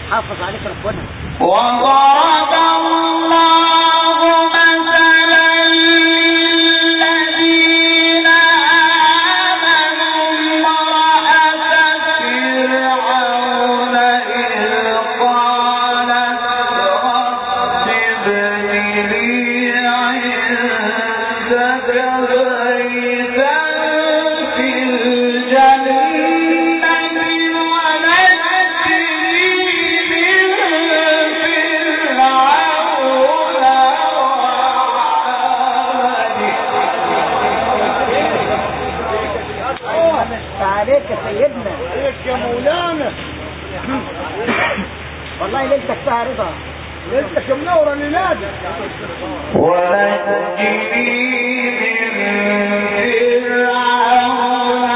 حافظ عليك ربنا. وضرب الله مثلا للذين آمنوا امرأة فرعون إذ قالت رب ابن لي عندك بيتا في الجنة عليك يا سيدنا، عليك يا مولانا. والله ليلتك فيها رضا، ليلتك منورة لنادي. ونجني من فرعون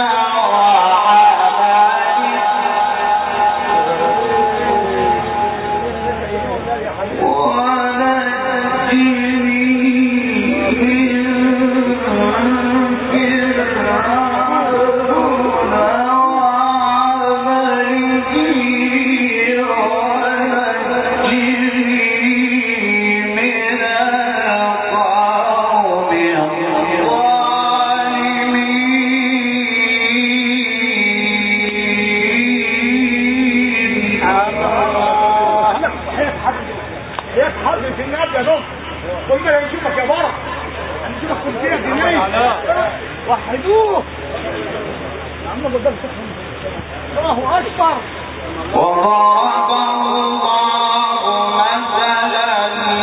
وحدوه يا عم الله أكبر. وضرب الله مثلا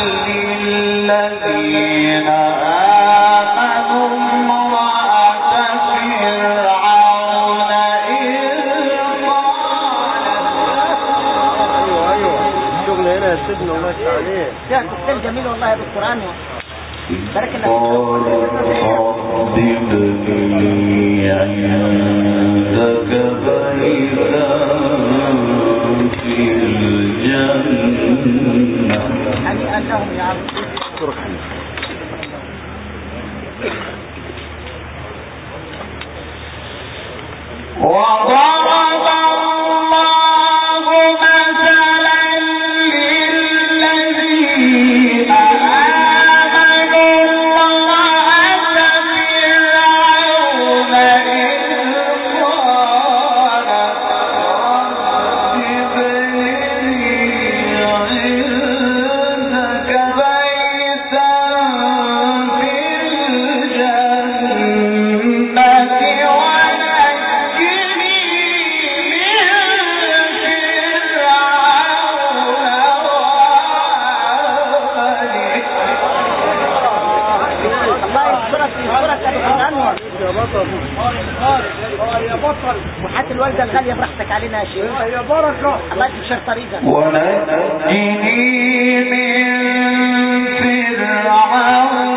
للذين آمنوا امرأة فرعون إذ قالت. ايوه الشغل هنا يا سيدنا الله يفتح عليك. فيها تفسير جميل والله يا بالقرآن. بارك الله رب ابن لي عندك بيتا في الجنة. هنيئا لهم يا عم. وضرب الله مثلا للذين وحتى الوالدة الغالية براحتك علينا يا شيخ. يا بركة. الله يكشر طريقك. ونجني من فرعون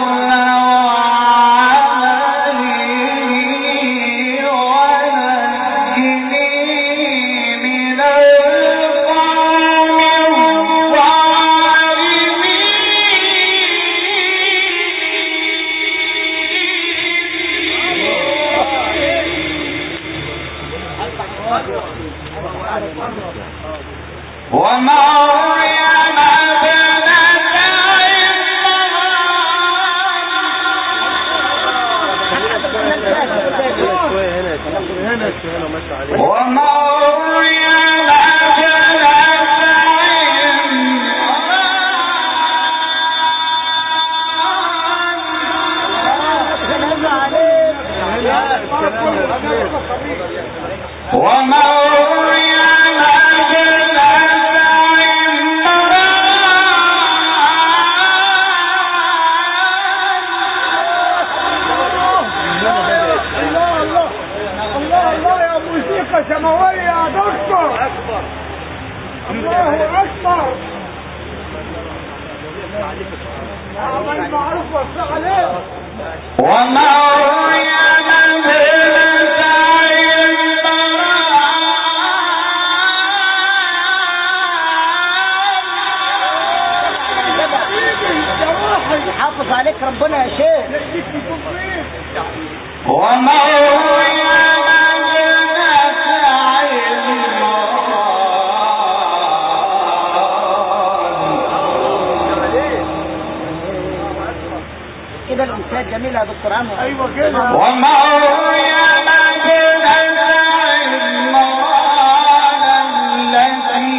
ومريم ابنة سماوية يا دكتور. الله أكبر. عمل معروف وصل عليه. ومريم حافظ عليك ربنا يا شيخ. حاجات جميله يا دكتور انور. ايوه كده. ومريم ابنة عمران التي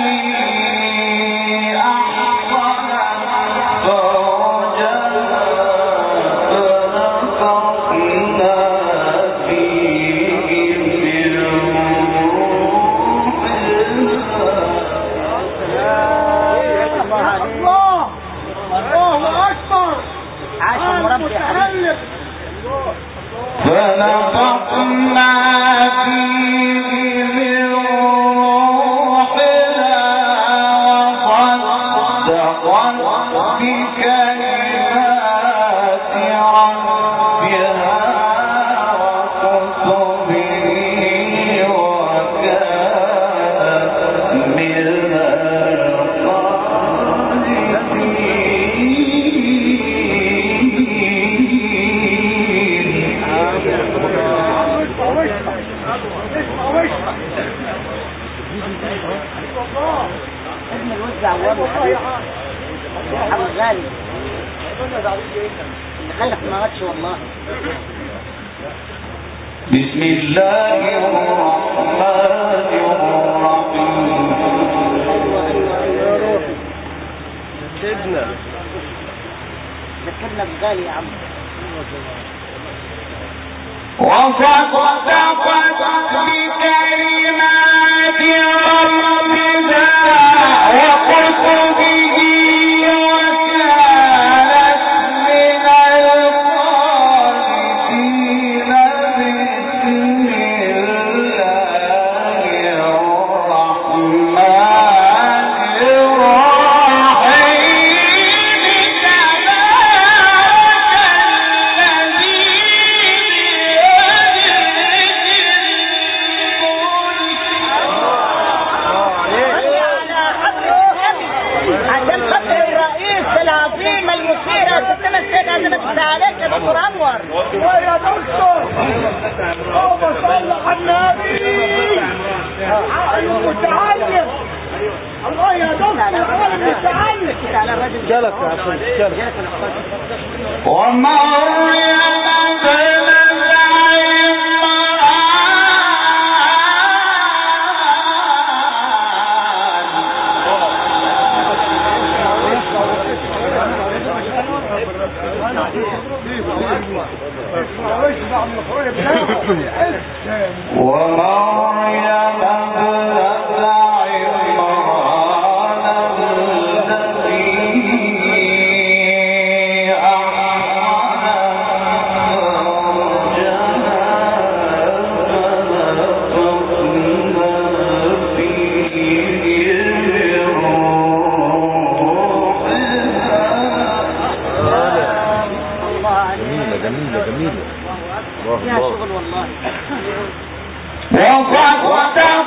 أحصنت فرجها فنفخنا فيه من روحنا. الله اكبر. عاش المربي يا حبيبي. فنفخنا فيه من روحنا وصدقت بكلمات ربها وكتبه وكانت من ابن الوز عوام الحبيب ابو الغالي اللي خلف ما غدش والله. بسم الله الرحمن الرحيم. سيدنا ذكرنا بغالي يا عم. وصدقت بكلمات ربها وكتبه وكانت من القانتين. بسم الله الرحمن الرحيم. عشان خاطر الرئيس العظيم المثير يا ستنا السيد عزمة السعادات يا دكتور انور. ويا دكتور اللهم صل على النبي. عقل متعلم. الله يا دكتور عقل متعلم. على الراجل جالك يا عبد جالك. ومريم ومريم ابنة عمران التي جميلة فيها شغل والله. وصدقت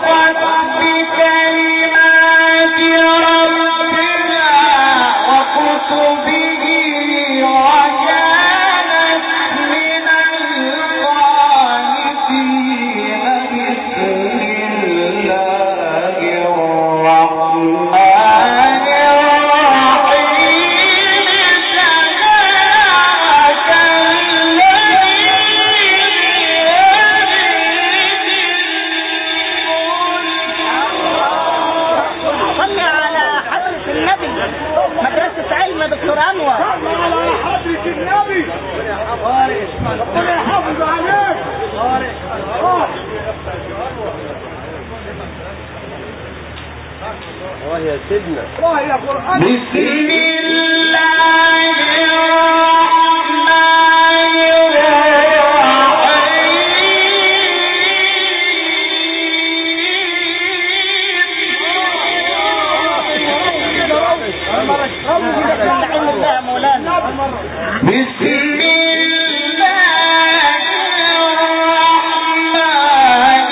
بكلمات ربها وكتبه وكانت من القانتين. بسم الله الرحمن الرحيم. تبارك صلي على حضرة النبي. مدرسة علم يا دكتور انور. على حضرة النبي. ربنا يحافظ عليك. يا سيدنا الله يا قرآن. بسم الله الرحمن الرحيم. بسم الله الرحمن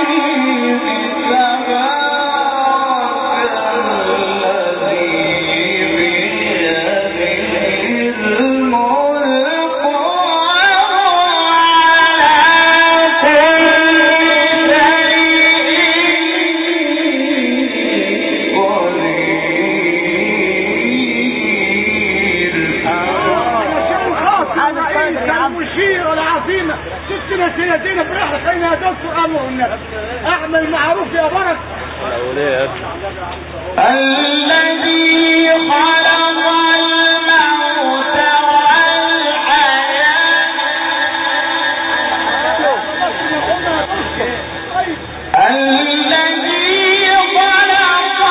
الرحيم. تبارك الذي سيدنا دينا في رحلة خلينا يا دكتور امر النبي اعمل معروف يا برك. الذي خلق الموت والحياة الذي خلق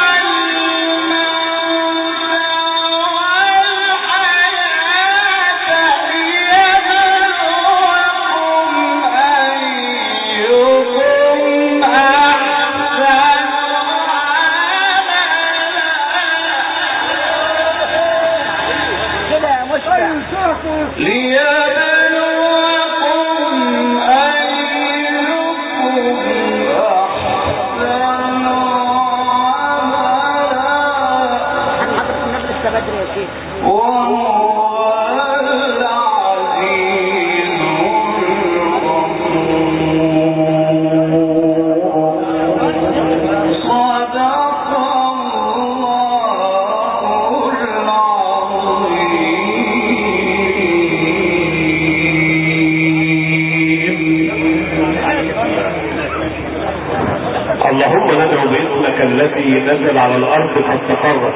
الذي نزل على الارض فاستقرت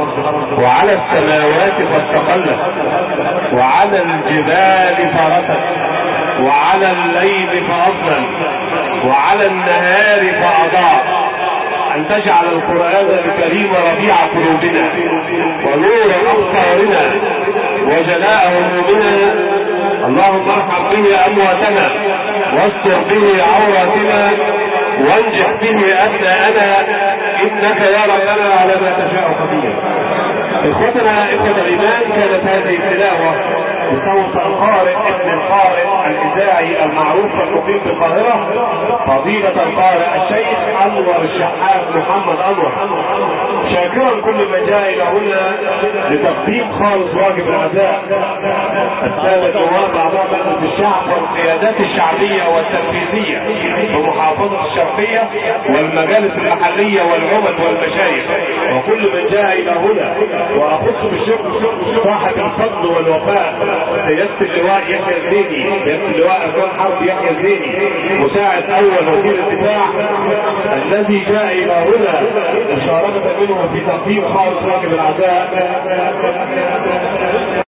وعلى السماوات فاستقلت وعلى الجبال فرست وعلى الليل فاظلم وعلى النهار فاضاء ان تجعل القرآن الكريم ربيع قلوبنا ونور ابصارنا وجلاء همومنا. اللهم ارحم به امواتنا واستر به عوراتنا وانجح به ابناءنا انك يا ربنا على ما تشاء قدير. اخوتنا اخوة الايمان، كانت هذه التلاوة بصوت القارئ ابن القارئ الاذاعي المعروف المقيم بالقاهرة فضيلة القارئ الشيخ انور الشحات محمد انور، شاكرا كل من جاء الى هنا لتقديم خالص واجب الاداء السادة نواب اعضاء مجلس الشعب والقيادات الشعبية والتنفيذية بمحافظة الشرقية والمجالس المحلية والعمد والمشايخ وكل من جاء الى هنا، واخص بالشكر صاحب الفضل والوفاء سيادة اللواء يحيى الزيني، سيادة اللواء اركان حرب يحيى الزيني مساعد اول وزير الدفاع الذي جاء الى هنا مشاركة منه في تقديم خالص واجب العزاء